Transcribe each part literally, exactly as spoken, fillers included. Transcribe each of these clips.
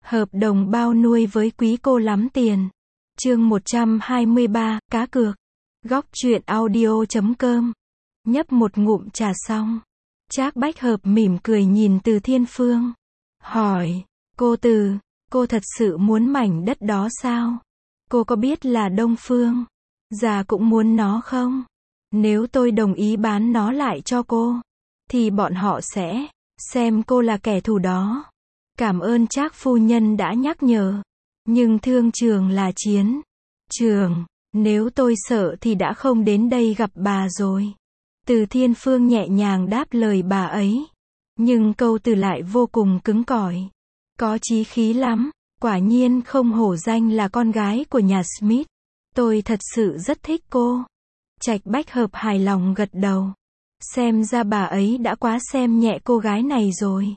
Hợp đồng bao nuôi với quý cô lắm tiền. Chương một trăm hai mươi ba, cá cược. Góc truyện audio chấm com. Nhấp một ngụm trà xong, Trác Bách Hợp mỉm cười nhìn Từ Thiên Phương. Hỏi, cô Từ, cô thật sự muốn mảnh đất đó sao? Cô có biết là Đông Phương già cũng muốn nó không? Nếu tôi đồng ý bán nó lại cho cô, thì bọn họ sẽ xem cô là kẻ thù đó. Cảm ơn Trác phu nhân đã nhắc nhở. Nhưng thương trường là chiến trường, nếu tôi sợ thì đã không đến đây gặp bà rồi. Từ Thiên Phương nhẹ nhàng đáp lời bà ấy. Nhưng câu từ lại vô cùng cứng cỏi. Có chí khí lắm, quả nhiên không hổ danh là con gái của nhà Smith. Tôi thật sự rất thích cô. Trạch Bách Hợp hài lòng gật đầu. Xem ra bà ấy đã quá xem nhẹ cô gái này rồi.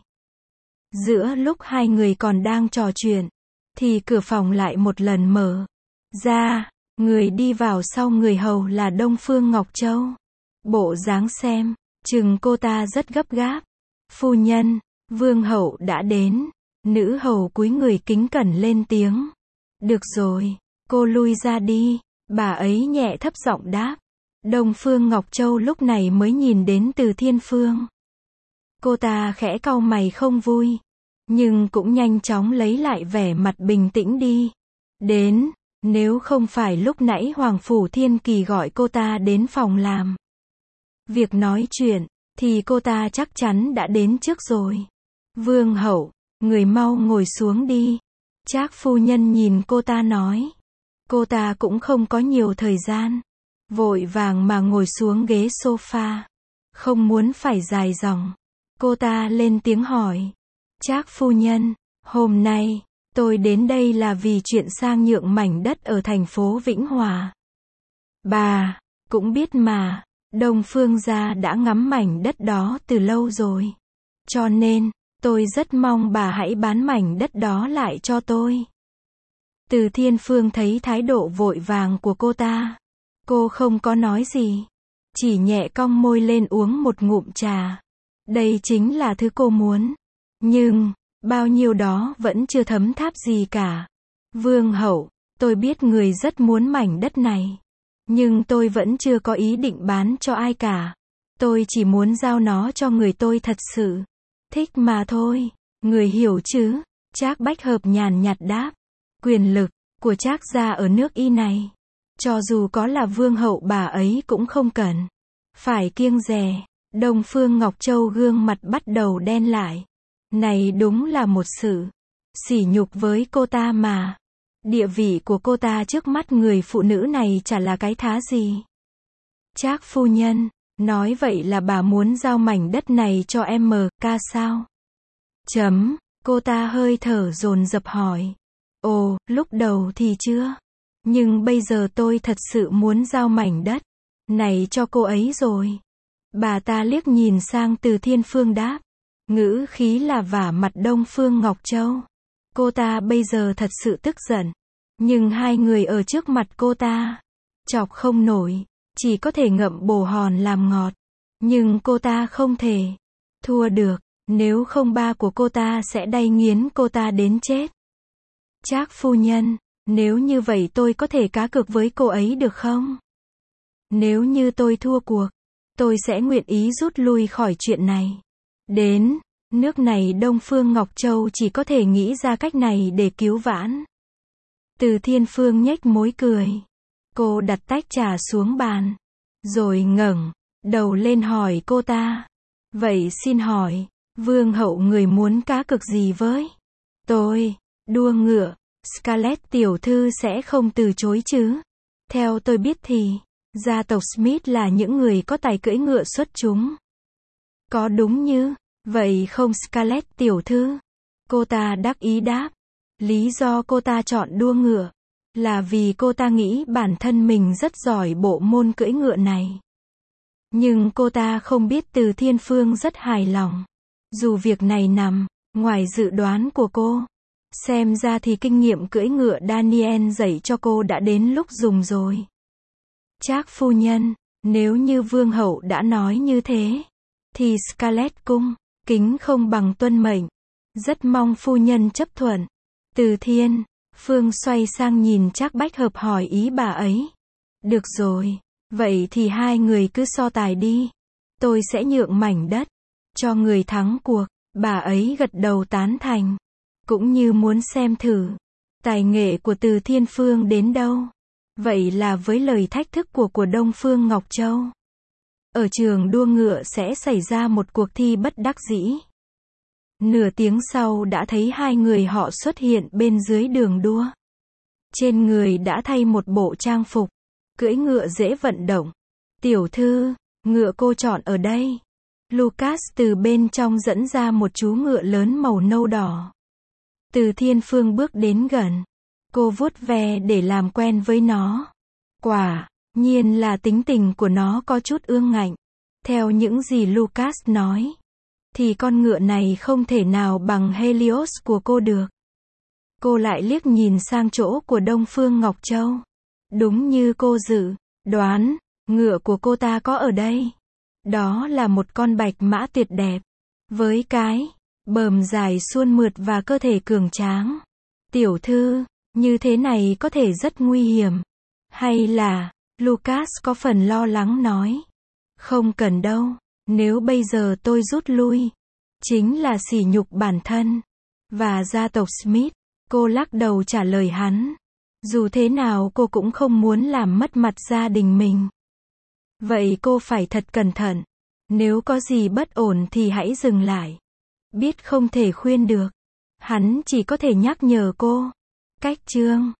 Giữa lúc hai người còn đang trò chuyện, thì cửa phòng lại một lần mở ra, người đi vào sau người hầu là Đông Phương Ngọc Châu. Bộ dáng xem, chừng cô ta rất gấp gáp. Phu nhân, vương hậu đã đến. Nữ hầu cúi người kính cẩn lên tiếng. Được rồi, cô lui ra đi, bà ấy nhẹ thấp giọng đáp. Đông Phương Ngọc Châu lúc này mới nhìn đến Từ Thiên Phương. Cô ta khẽ cau mày không vui, nhưng cũng nhanh chóng lấy lại vẻ mặt bình tĩnh đi. Đến, nếu không phải lúc nãy Hoàng Phủ Thiên Kỳ gọi cô ta đến phòng làm việc nói chuyện, thì cô ta chắc chắn đã đến trước rồi. Vương hậu, người mau ngồi xuống đi. Trác phu nhân nhìn cô ta nói. Cô ta cũng không có nhiều thời gian, vội vàng mà ngồi xuống ghế sofa. Không muốn phải dài dòng, cô ta lên tiếng hỏi. Trác phu nhân, hôm nay, tôi đến đây là vì chuyện sang nhượng mảnh đất ở thành phố Vĩnh Hòa. Bà, cũng biết mà, Đông Phương gia đã ngắm mảnh đất đó từ lâu rồi. Cho nên, tôi rất mong bà hãy bán mảnh đất đó lại cho tôi. Từ Thiên Phương thấy thái độ vội vàng của cô ta. Cô không có nói gì, chỉ nhẹ cong môi lên uống một ngụm trà. Đây chính là thứ cô muốn. Nhưng, bao nhiêu đó vẫn chưa thấm tháp gì cả. Vương hậu, tôi biết người rất muốn mảnh đất này. Nhưng tôi vẫn chưa có ý định bán cho ai cả. Tôi chỉ muốn giao nó cho người tôi thật sự thích mà thôi. Người hiểu chứ? Trác Bách Hợp nhàn nhạt đáp. Quyền lực của Trác gia ở nước Y này, cho dù có là vương hậu bà ấy cũng không cần phải kiêng dè. Đông Phương Ngọc Châu gương mặt bắt đầu đen lại. Này đúng là một sự sỉ nhục với cô ta mà. Địa vị của cô ta trước mắt người phụ nữ này chả là cái thá gì. Trác phu nhân, nói vậy là bà muốn giao mảnh đất này cho em em ca sao? Chấm, cô ta hơi thở dồn dập hỏi. Ồ, lúc đầu thì chưa. Nhưng bây giờ tôi thật sự muốn giao mảnh đất này cho cô ấy rồi. Bà ta liếc nhìn sang Từ Thiên Phương đáp. Ngữ khí là vả mặt Đông Phương Ngọc Châu. Cô ta bây giờ thật sự tức giận. Nhưng hai người ở trước mặt cô ta chọc không nổi, chỉ có thể ngậm bồ hòn làm ngọt. Nhưng cô ta không thể thua được, nếu không ba của cô ta sẽ đay nghiến cô ta đến chết. Trác phu nhân, nếu như vậy tôi có thể cá cược với cô ấy được không? Nếu như tôi thua cuộc, tôi sẽ nguyện ý rút lui khỏi chuyện này. Đến nước này Đông Phương Ngọc Châu chỉ có thể nghĩ ra cách này để cứu vãn. Từ Thiên Phương nhếch môi cười. Cô đặt tách trà xuống bàn, rồi ngẩng đầu lên hỏi cô ta. Vậy xin hỏi, vương hậu người muốn cá cược gì với tôi? Đua ngựa, Scarlett tiểu thư sẽ không từ chối chứ? Theo tôi biết thì, gia tộc Smith là những người có tài cưỡi ngựa xuất chúng. Có đúng như vậy không Scarlett tiểu thư? Cô ta đắc ý đáp. Lý do cô ta chọn đua ngựa là vì cô ta nghĩ bản thân mình rất giỏi bộ môn cưỡi ngựa này. Nhưng cô ta không biết Từ Thiên Phương rất hài lòng. Dù việc này nằm ngoài dự đoán của cô. Xem ra thì kinh nghiệm cưỡi ngựa Daniel dạy cho cô đã đến lúc dùng rồi. Trác phu nhân, nếu như vương hậu đã nói như thế, thì Scarlett cung kính không bằng tuân mệnh. Rất mong phu nhân chấp thuận. Từ Thiên, Phương xoay sang nhìn Trác Bách Hợp hỏi ý bà ấy. Được rồi, vậy thì hai người cứ so tài đi. Tôi sẽ nhượng mảnh đất cho người thắng cuộc. Bà ấy gật đầu tán thành, cũng như muốn xem thử tài nghệ của Từ Thiên Phương đến đâu. Vậy là với lời thách thức của của Đông Phương Ngọc Châu, ở trường đua ngựa sẽ xảy ra một cuộc thi bất đắc dĩ. Nửa tiếng sau đã thấy hai người họ xuất hiện bên dưới đường đua. Trên người đã thay một bộ trang phục, cưỡi ngựa dễ vận động. Tiểu thư, ngựa cô chọn ở đây. Lucas từ bên trong dẫn ra một chú ngựa lớn màu nâu đỏ. Từ Thiên Phương bước đến gần. Cô vuốt ve để làm quen với nó. Quả nhiên là tính tình của nó có chút ương ngạnh. Theo những gì Lucas nói, thì con ngựa này không thể nào bằng Helios của cô được. Cô lại liếc nhìn sang chỗ của Đông Phương Ngọc Châu. Đúng như cô dự đoán, ngựa của cô ta có ở đây. Đó là một con bạch mã tuyệt đẹp, với cái bờm dài suôn mượt và cơ thể cường tráng. Tiểu thư, như thế này có thể rất nguy hiểm. Hay là, Lucas có phần lo lắng nói. Không cần đâu, nếu bây giờ tôi rút lui, chính là sỉ nhục bản thân và gia tộc Smith. Cô lắc đầu trả lời hắn. Dù thế nào cô cũng không muốn làm mất mặt gia đình mình. Vậy cô phải thật cẩn thận. Nếu có gì bất ổn thì hãy dừng lại. Biết không thể khuyên được, hắn chỉ có thể nhắc nhở cô. Cách chương